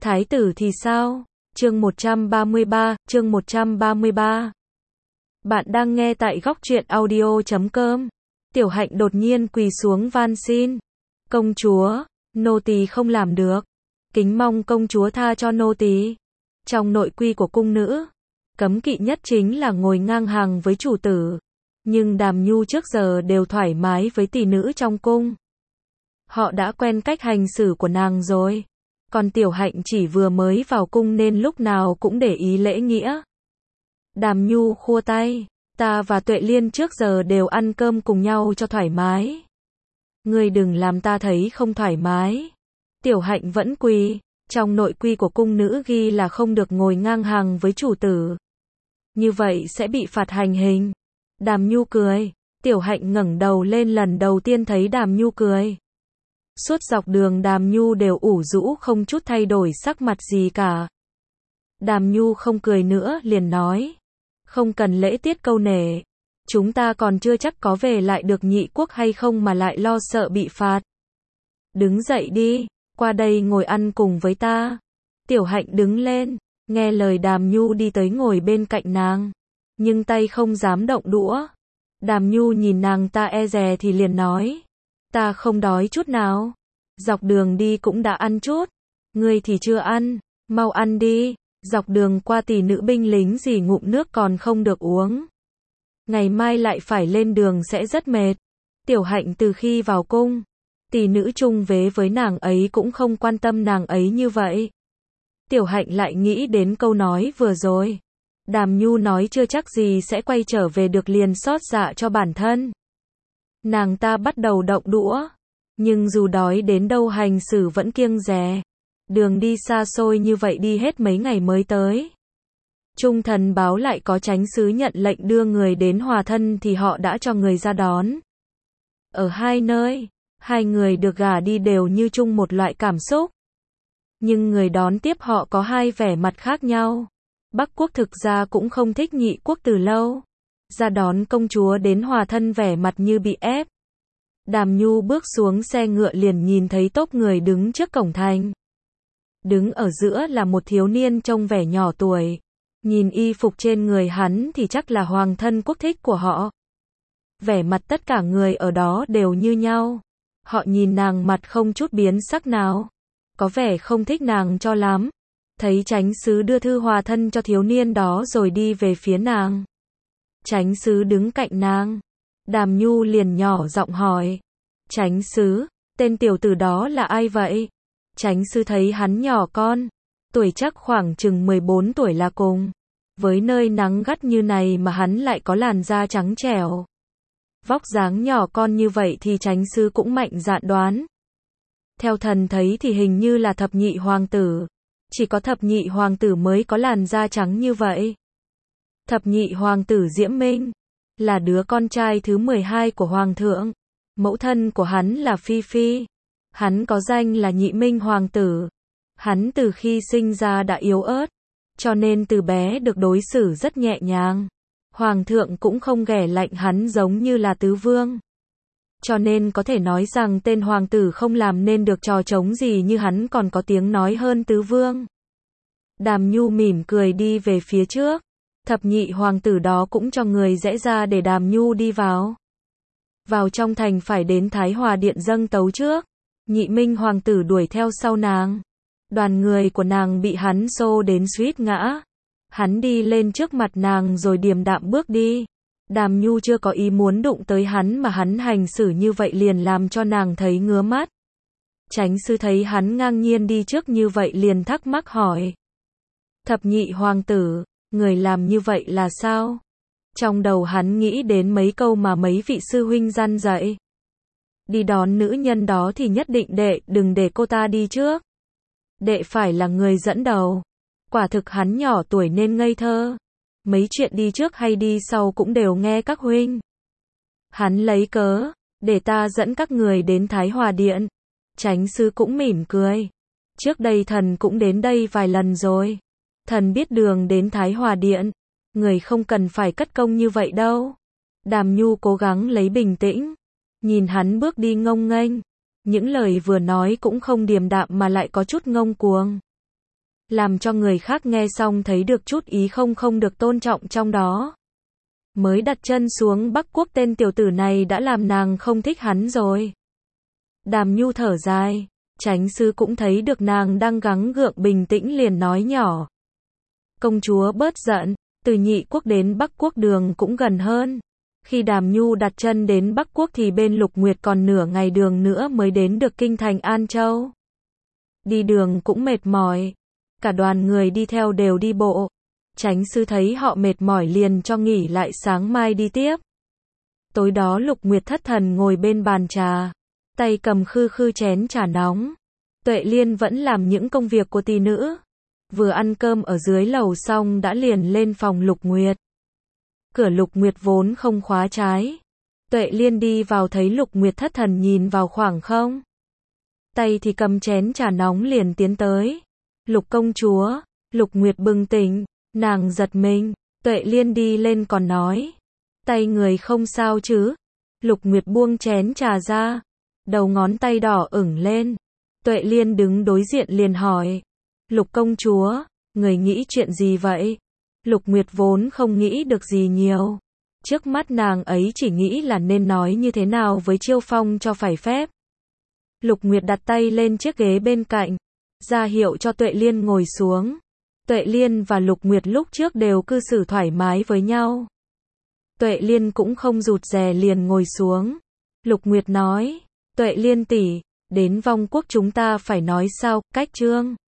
Thái tử thì sao? Chương 133. Bạn đang nghe tại góc truyện audio.com. Tiểu Hạnh đột nhiên quỳ xuống van xin. Công chúa, nô tỳ không làm được. Kính mong công chúa tha cho nô tỳ. Trong nội quy của cung nữ, cấm kỵ nhất chính là ngồi ngang hàng với chủ tử. Nhưng Đàm Nhu trước giờ đều thoải mái với tỷ nữ trong cung. Họ đã quen cách hành xử của nàng rồi. Còn Tiểu Hạnh chỉ vừa mới vào cung nên lúc nào cũng để ý lễ nghĩa. Đàm Nhu khua tay, ta và Tuệ Liên trước giờ đều ăn cơm cùng nhau cho thoải mái. Ngươi đừng làm ta thấy không thoải mái. Tiểu Hạnh vẫn quỳ, trong nội quy của cung nữ ghi là không được ngồi ngang hàng với chủ tử. Như vậy sẽ bị phạt hành hình. Đàm Nhu cười, Tiểu Hạnh ngẩng đầu lên lần đầu tiên thấy Đàm Nhu cười. Suốt dọc đường Đàm Nhu đều ủ rũ không chút thay đổi sắc mặt gì cả. Đàm Nhu không cười nữa liền nói. Không cần lễ tiết câu nể. Chúng ta còn chưa chắc có về lại được Nhị Quốc hay không mà lại lo sợ bị phạt. Đứng dậy đi, qua đây ngồi ăn cùng với ta. Tiểu Hạnh đứng lên, nghe lời Đàm Nhu đi tới ngồi bên cạnh nàng. Nhưng tay không dám động đũa. Đàm Nhu nhìn nàng ta e dè thì liền nói. Ta không đói chút nào. Dọc đường đi cũng đã ăn chút. Ngươi thì chưa ăn. Mau ăn đi. Dọc đường qua tỷ nữ binh lính gì ngụm nước còn không được uống. Ngày mai lại phải lên đường sẽ rất mệt. Tiểu Hạnh từ khi vào cung, tỷ nữ chung vế với nàng ấy cũng không quan tâm nàng ấy như vậy. Tiểu Hạnh lại nghĩ đến câu nói vừa rồi. Đàm Nhu nói chưa chắc gì sẽ quay trở về được liền xót dạ cho bản thân. Nàng ta bắt đầu động đũa. Nhưng dù đói đến đâu hành xử vẫn kiêng dè. Đường đi xa xôi như vậy đi hết mấy ngày mới tới. Trung thần báo lại có chánh sứ nhận lệnh đưa người đến hòa thân thì họ đã cho người ra đón. Ở hai nơi, hai người được gả đi đều như chung một loại cảm xúc. Nhưng người đón tiếp họ có hai vẻ mặt khác nhau. Bắc Quốc thực ra cũng không thích Nhị Quốc từ lâu. Ra đón công chúa đến hòa thân vẻ mặt như bị ép. Đàm Nhu bước xuống xe ngựa liền nhìn thấy tốp người đứng trước cổng thành. Đứng ở giữa là một thiếu niên trông vẻ nhỏ tuổi. Nhìn y phục trên người hắn thì chắc là hoàng thân quốc thích của họ. Vẻ mặt tất cả người ở đó đều như nhau. Họ nhìn nàng mặt không chút biến sắc nào. Có vẻ không thích nàng cho lắm. Thấy chánh sứ đưa thư hòa thân cho thiếu niên đó rồi đi về phía nàng. Chánh sứ đứng cạnh nàng. Đàm Nhu liền nhỏ giọng hỏi. Chánh sứ, tên tiểu tử đó là ai vậy? Chánh sứ thấy hắn nhỏ con. Tuổi chắc khoảng chừng 14 tuổi là cùng. Với nơi nắng gắt như này mà hắn lại có làn da trắng trẻo. Vóc dáng nhỏ con như vậy thì chánh sứ cũng mạnh dạn đoán. Theo thần thấy thì hình như là thập nhị hoàng tử. Chỉ có thập nhị hoàng tử mới có làn da trắng như vậy. Thập nhị hoàng tử Diễm Minh là đứa con trai thứ 12 của hoàng thượng. Mẫu thân của hắn là Phi Phi. Hắn có danh là Nhị Minh hoàng tử. Hắn từ khi sinh ra đã yếu ớt, cho nên từ bé được đối xử rất nhẹ nhàng. Hoàng thượng cũng không ghẻ lạnh hắn giống như là tứ vương. Cho nên có thể nói rằng tên hoàng tử không làm nên được trò trống gì như hắn còn có tiếng nói hơn tứ vương. Đàm Nhu mỉm cười đi về phía trước. Thập nhị hoàng tử đó cũng cho người rẽ ra để Đàm Nhu đi vào. Vào trong thành phải đến Thái Hòa Điện dâng tấu trước. Nhị Minh hoàng tử đuổi theo sau nàng. Đoàn người của nàng bị hắn xô đến suýt ngã. Hắn đi lên trước mặt nàng rồi điềm đạm bước đi. Đàm Nhu chưa có ý muốn đụng tới hắn mà hắn hành xử như vậy liền làm cho nàng thấy ngứa mắt. Chánh sứ thấy hắn ngang nhiên đi trước như vậy liền thắc mắc hỏi. Thập nhị hoàng tử, người làm như vậy là sao? Trong đầu hắn nghĩ đến mấy câu mà mấy vị sư huynh dăn dạy. Đi đón nữ nhân đó thì nhất định đừng để cô ta đi trước. Đệ phải là người dẫn đầu. Quả thực hắn nhỏ tuổi nên ngây thơ. Mấy chuyện đi trước hay đi sau cũng đều nghe các huynh. Hắn lấy cớ, để ta dẫn các người đến Thái Hòa Điện. Chánh sứ cũng mỉm cười. Trước đây thần cũng đến đây vài lần rồi. Thần biết đường đến Thái Hòa Điện. Người không cần phải cất công như vậy đâu. Đàm Nhu cố gắng lấy bình tĩnh. Nhìn hắn bước đi ngông nghênh. Những lời vừa nói cũng không điềm đạm mà lại có chút ngông cuồng. làm cho người khác nghe xong thấy được chút ý không được tôn trọng trong đó. Mới đặt chân xuống Bắc Quốc tên tiểu tử này đã làm nàng không thích hắn rồi. Đàm Nhu thở dài, Chánh sư cũng thấy được nàng đang gắng gượng bình tĩnh liền nói nhỏ. Công chúa bớt giận, từ Nhị Quốc đến Bắc Quốc đường cũng gần hơn. Khi Đàm Nhu đặt chân đến Bắc Quốc thì bên Lục Nguyệt còn nửa ngày đường nữa mới đến được kinh thành An Châu. Đi đường cũng mệt mỏi, cả đoàn người đi theo đều đi bộ. Chánh sư thấy họ mệt mỏi liền cho nghỉ lại sáng mai đi tiếp. Tối đó Lục Nguyệt thất thần ngồi bên bàn trà, tay cầm khư chén trà nóng. Tuệ Liên vẫn làm những công việc của tỷ nữ. Vừa ăn cơm ở dưới lầu xong đã liền lên phòng Lục Nguyệt. Cửa Lục Nguyệt vốn không khóa trái. Tuệ Liên đi vào thấy Lục Nguyệt thất thần nhìn vào khoảng không. Tay thì cầm chén trà nóng liền tiến tới. Lục công chúa, Lục Nguyệt bừng tỉnh, nàng giật mình. Tuệ Liên đi lên còn nói. Tay người không sao chứ? Lục Nguyệt buông chén trà ra. Đầu ngón tay đỏ ửng lên. Tuệ Liên đứng đối diện liền hỏi. Lục công chúa, người nghĩ chuyện gì vậy? Lục Nguyệt vốn không nghĩ được gì nhiều. Trước mắt nàng ấy chỉ nghĩ là nên nói như thế nào với Chiêu Phong cho phải phép. Lục Nguyệt đặt tay lên chiếc ghế bên cạnh, ra hiệu cho Tuệ Liên ngồi xuống. Tuệ Liên và Lục Nguyệt lúc trước đều cư xử thoải mái với nhau. Tuệ Liên cũng không rụt rè liền ngồi xuống. Lục Nguyệt nói, Tuệ Liên tỷ, đến Vong Quốc chúng ta phải nói sao, cách chương.